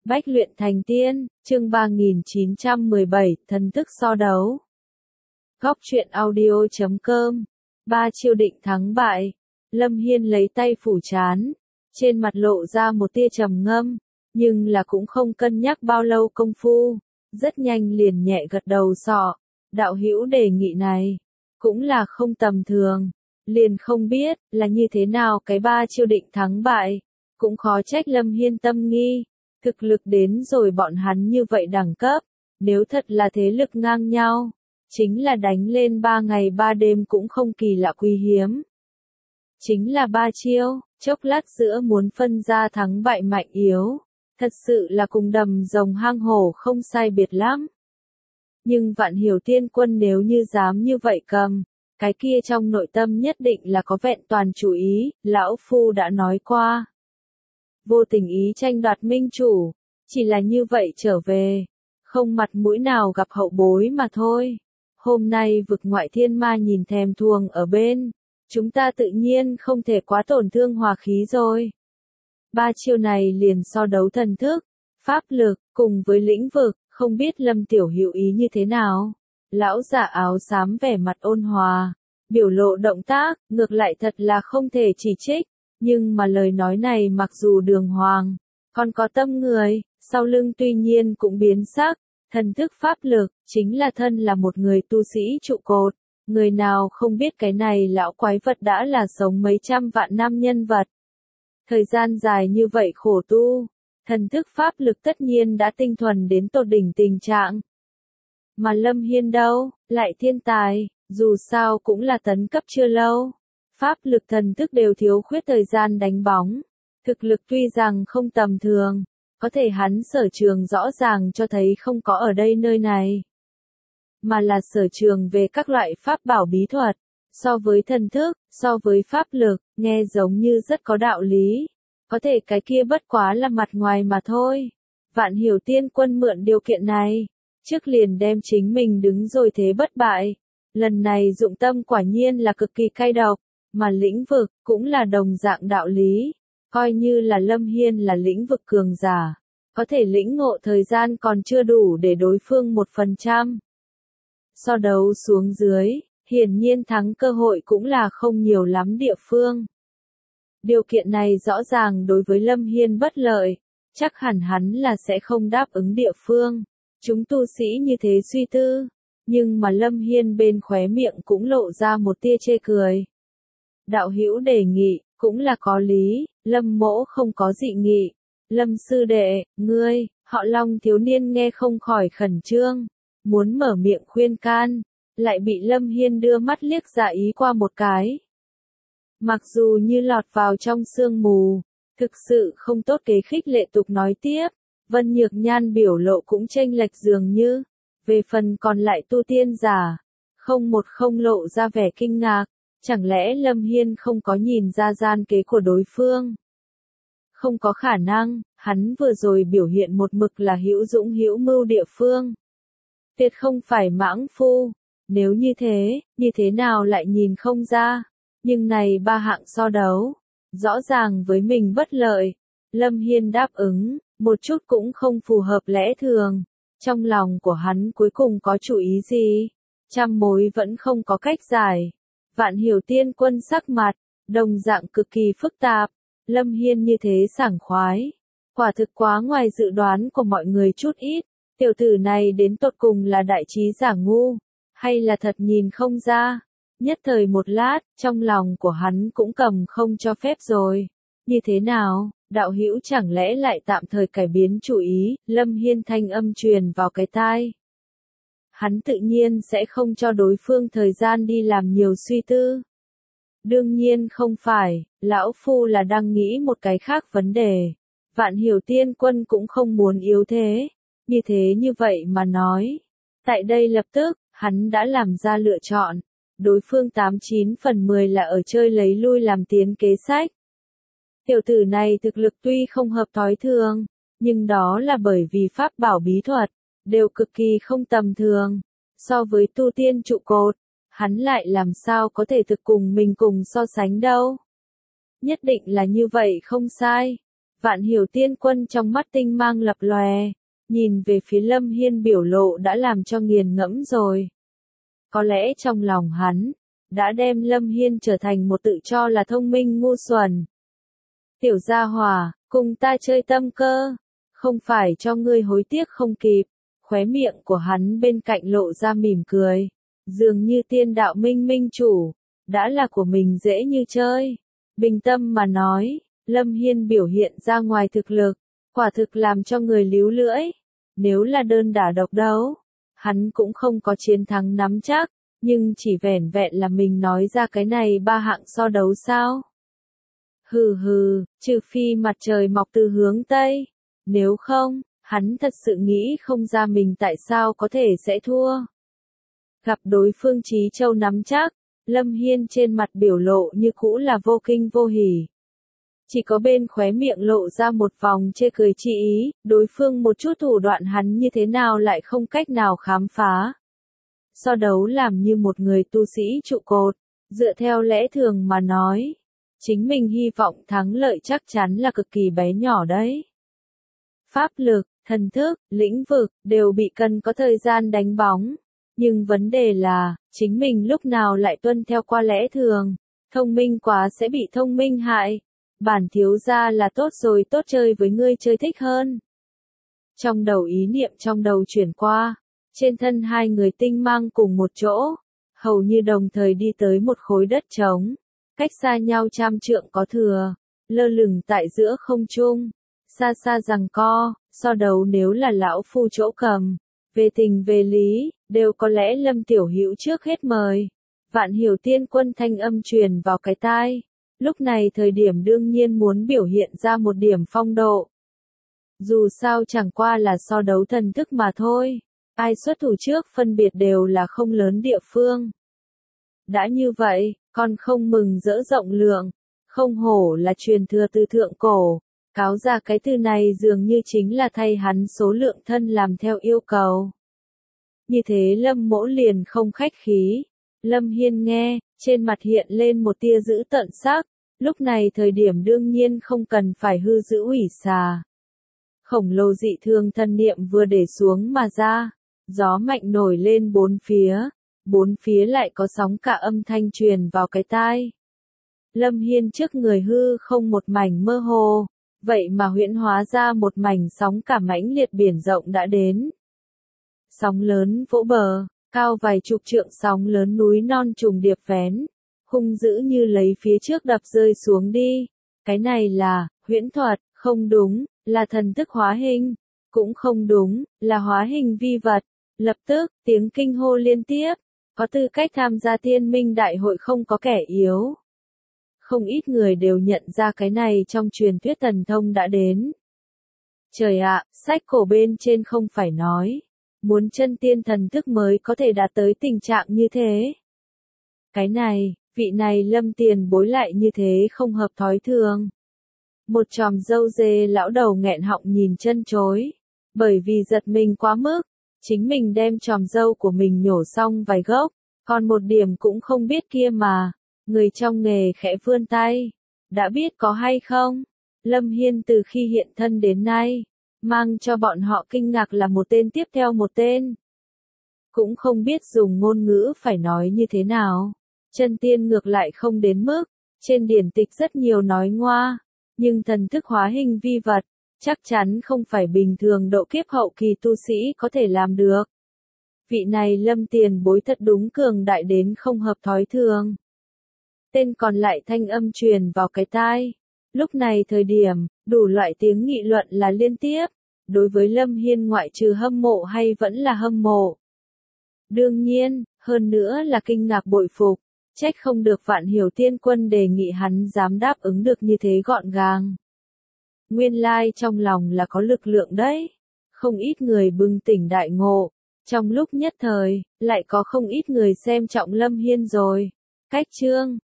Bách luyện thành tiên, chương 3917, thần thức so đấu. Góc truyện audio.com. Ba chiêu định thắng bại. Lâm Hiên lấy tay phủ trán, trên mặt lộ ra một tia trầm ngâm, nhưng là cũng không cân nhắc bao lâu công phu, rất nhanh liền nhẹ gật đầu sọ. Đạo hữu đề nghị này, cũng là không tầm thường, liền không biết là như thế nào cái ba chiêu định thắng bại, cũng khó trách Lâm Hiên tâm nghi. Thực lực đến rồi bọn hắn như vậy đẳng cấp, nếu thật là thế lực ngang nhau, chính là đánh lên 3 ngày 3 đêm cũng không kỳ lạ quý hiếm. Chính là ba chiêu, chốc lát giữa muốn phân ra thắng bại mạnh yếu, thật sự là cùng đầm rồng hang hổ không sai biệt lắm. Nhưng Vạn Hiểu Tiên Quân nếu như dám như vậy cầm, cái kia trong nội tâm nhất định là có vẹn toàn chủ ý, lão phu đã nói qua. Vô tình ý tranh đoạt minh chủ, chỉ là như vậy trở về, không mặt mũi nào gặp hậu bối mà thôi. Hôm nay vực ngoại thiên ma nhìn thèm thuồng ở bên, chúng ta tự nhiên không thể quá tổn thương hòa khí rồi. Ba chiêu này liền so đấu thần thức, pháp lực, cùng với lĩnh vực, không biết Lâm Tiểu Hữu ý như thế nào. Lão giả áo xám vẻ mặt ôn hòa, biểu lộ động tác, ngược lại thật là không thể chỉ trích. Nhưng mà lời nói này mặc dù đường hoàng, còn có tâm người, sau lưng tuy nhiên cũng biến sắc, thần thức pháp lực, chính là thân là một người tu sĩ trụ cột, người nào không biết cái này lão quái vật đã là sống mấy trăm vạn năm nhân vật. Thời gian dài như vậy khổ tu, thần thức pháp lực tất nhiên đã tinh thuần đến tột đỉnh tình trạng. Mà Lâm Hiên đâu, lại thiên tài, dù sao cũng là tấn cấp chưa lâu. Pháp lực thần thức đều thiếu khuyết thời gian đánh bóng. Thực lực tuy rằng không tầm thường, có thể hắn sở trường rõ ràng cho thấy không có ở đây nơi này. Mà là sở trường về các loại pháp bảo bí thuật, so với thần thức, so với pháp lực, nghe giống như rất có đạo lý. Có thể cái kia bất quá là mặt ngoài mà thôi. Vạn Hiểu Tiên Quân mượn điều kiện này, trước liền đem chính mình đứng rồi thế bất bại. Lần này dụng tâm quả nhiên là cực kỳ cay độc. Mà lĩnh vực, cũng là đồng dạng đạo lý, coi như là Lâm Hiên là lĩnh vực cường giả, có thể lĩnh ngộ thời gian còn chưa đủ để đối phương 1%. So đấu xuống dưới, hiển nhiên thắng cơ hội cũng là không nhiều lắm địa phương. Điều kiện này rõ ràng đối với Lâm Hiên bất lợi, chắc hẳn hắn là sẽ không đáp ứng địa phương. Chúng tu sĩ như thế suy tư, nhưng mà Lâm Hiên bên khóe miệng cũng lộ ra một tia chê cười. Đạo hữu đề nghị, cũng là có lý, Lâm mỗ không có dị nghị. Lâm sư đệ, ngươi, họ Long thiếu niên nghe không khỏi khẩn trương, muốn mở miệng khuyên can, lại bị Lâm Hiên đưa mắt liếc dạ ý qua một cái. Mặc dù như lọt vào trong sương mù, thực sự không tốt kế khích lệ tục nói tiếp, Vân Nhược Nhan biểu lộ cũng chênh lệch dường như, về phần còn lại tu tiên giả, không lộ ra vẻ kinh ngạc. Chẳng lẽ Lâm Hiên không có nhìn ra gian kế của đối phương? Không có khả năng, hắn vừa rồi biểu hiện một mực là hữu dũng hữu mưu địa phương. Tuyệt không phải mãng phu, nếu như thế nào lại nhìn không ra? Nhưng này ba hạng so đấu, rõ ràng với mình bất lợi. Lâm Hiên đáp ứng, một chút cũng không phù hợp lẽ thường. Trong lòng của hắn cuối cùng có chủ ý gì? Trăm mối vẫn không có cách giải. Vạn Hiểu Tiên Quân sắc mặt, đồng dạng cực kỳ phức tạp, Lâm Hiên như thế sảng khoái. Quả thực quá ngoài dự đoán của mọi người chút ít, tiểu tử này đến tột cùng là đại trí giả ngu, hay là thật nhìn không ra. Nhất thời một lát, trong lòng của hắn cũng cầm không cho phép rồi. Như thế nào, đạo hữu chẳng lẽ lại tạm thời cải biến chủ ý, Lâm Hiên thanh âm truyền vào cái tai. Hắn tự nhiên sẽ không cho đối phương thời gian đi làm nhiều suy tư. Đương nhiên không phải, lão phu là đang nghĩ một cái khác vấn đề. Vạn Hiểu Tiên Quân cũng không muốn yếu thế, như vậy mà nói. Tại đây lập tức, hắn đã làm ra lựa chọn. Đối phương 89/10 là ở chơi lấy lui làm tiến kế sách. Tiểu tử này thực lực tuy không hợp thói thường, nhưng đó là bởi vì pháp bảo bí thuật đều cực kỳ không tầm thường. So với tu tiên trụ cột, hắn lại làm sao có thể thực cùng mình cùng so sánh đâu. Nhất định là như vậy không sai. Vạn Hiểu Tiên Quân trong mắt tinh mang lập lòe, nhìn về phía Lâm Hiên biểu lộ đã làm cho nghiền ngẫm rồi. Có lẽ trong lòng hắn, đã đem Lâm Hiên trở thành một tự cho là thông minh ngu xuẩn. Tiểu gia hỏa, cùng ta chơi tâm cơ, không phải cho ngươi hối tiếc không kịp. Khóe miệng của hắn bên cạnh lộ ra mỉm cười, dường như tiên đạo minh minh chủ, đã là của mình dễ như chơi. Bình tâm mà nói, Lâm Hiên biểu hiện ra ngoài thực lực, quả thực làm cho người líu lưỡi. Nếu là đơn đả độc đấu, hắn cũng không có chiến thắng nắm chắc, nhưng chỉ vẻn vẹn là mình nói ra cái này ba hạng so đấu sao? Hừ hừ, trừ phi mặt trời mọc từ hướng Tây, nếu không, hắn thật sự nghĩ không ra mình tại sao có thể sẽ thua. Gặp đối phương Chí Châu nắm chắc, Lâm Hiên trên mặt biểu lộ như cũ là vô kinh vô hỉ. Chỉ có bên khóe miệng lộ ra một vòng chê cười chi ý, đối phương một chút thủ đoạn hắn như thế nào lại không cách nào khám phá. So đấu làm như một người tu sĩ trụ cột, dựa theo lẽ thường mà nói, chính mình hy vọng thắng lợi chắc chắn là cực kỳ bé nhỏ đấy. Pháp lực, thần thức, lĩnh vực, đều bị cần có thời gian đánh bóng. Nhưng vấn đề là, chính mình lúc nào lại tuân theo qua lẽ thường, thông minh quá sẽ bị thông minh hại. Bản thiếu gia là tốt rồi, tốt chơi với ngươi chơi thích hơn. Trong đầu ý niệm trong đầu chuyển qua, trên thân hai người tinh mang cùng một chỗ, hầu như đồng thời đi tới một khối đất trống, cách xa nhau 100 trượng có thừa, lơ lửng tại giữa không trung, xa xa giằng co, so đấu nếu là lão phu chỗ cầm, về tình về lý, đều có lẽ Lâm Tiểu Hữu trước hết mời. Vạn Hiểu Tiên Quân thanh âm truyền vào cái tai. Lúc này thời điểm đương nhiên muốn biểu hiện ra một điểm phong độ. Dù sao chẳng qua là so đấu thần thức mà thôi. Ai xuất thủ trước phân biệt đều là không lớn địa phương. Đã như vậy, còn không mừng rỡ rộng lượng. Không hổ là truyền thừa từ thượng cổ. Cáo ra cái từ này dường như chính là thay hắn số lượng thân làm theo yêu cầu. Như thế Lâm Mỗ liền không khách khí. Lâm Hiên nghe, trên mặt hiện lên một tia dữ tợn sắc. Lúc này thời điểm đương nhiên không cần phải hư giữ ủy xà. Khổng lồ dị thương thân niệm vừa để xuống mà ra. Gió mạnh nổi lên bốn phía lại có sóng cả âm thanh truyền vào cái tai. Lâm Hiên trước người hư không một mảnh mơ hồ, vậy mà huyễn hóa ra một mảnh sóng cả mãnh liệt biển rộng đã đến. Sóng lớn vỗ bờ, cao vài chục trượng sóng lớn núi non trùng điệp vén, hung dữ như lấy phía trước đập rơi xuống đi. Cái này là huyễn thuật, không đúng, là thần thức hóa hình, cũng không đúng, là hóa hình vi vật. Lập tức, tiếng kinh hô liên tiếp, có tư cách tham gia Tiên Minh Đại hội không có kẻ yếu. Không ít người đều nhận ra cái này trong truyền thuyết thần thông đã đến. Trời ạ, sách cổ bên trên không phải nói, muốn chân tiên thần thức mới có thể đạt tới tình trạng như thế. Cái này, vị này Lâm tiền bối lại như thế không hợp thói thường. Một chòm râu dê lão đầu nghẹn họng nhìn chân chối, bởi vì giật mình quá mức, chính mình đem chòm râu của mình nhổ xong vài gốc, còn một điểm cũng không biết kia mà. Người trong nghề khẽ vươn tay, đã biết có hay không? Lâm Hiên từ khi hiện thân đến nay, mang cho bọn họ kinh ngạc là một tên tiếp theo một tên. Cũng không biết dùng ngôn ngữ phải nói như thế nào. Chân tiên ngược lại không đến mức, trên điển tịch rất nhiều nói ngoa, nhưng thần thức hóa hình vi vật, chắc chắn không phải bình thường độ kiếp hậu kỳ tu sĩ có thể làm được. Vị này Lâm tiền bối thật đúng cường đại đến không hợp thói thường. Tên còn lại thanh âm truyền vào cái tai. Lúc này thời điểm, đủ loại tiếng nghị luận là liên tiếp. Đối với Lâm Hiên ngoại trừ hâm mộ hay vẫn là hâm mộ. Đương nhiên, hơn nữa là kinh ngạc bội phục. Trách không được Vạn Hiểu Tiên Quân đề nghị hắn dám đáp ứng được như thế gọn gàng. Nguyên lai trong lòng là có lực lượng đấy. Không ít người bừng tỉnh đại ngộ. Trong lúc nhất thời, lại có không ít người xem trọng Lâm Hiên rồi. Cách chương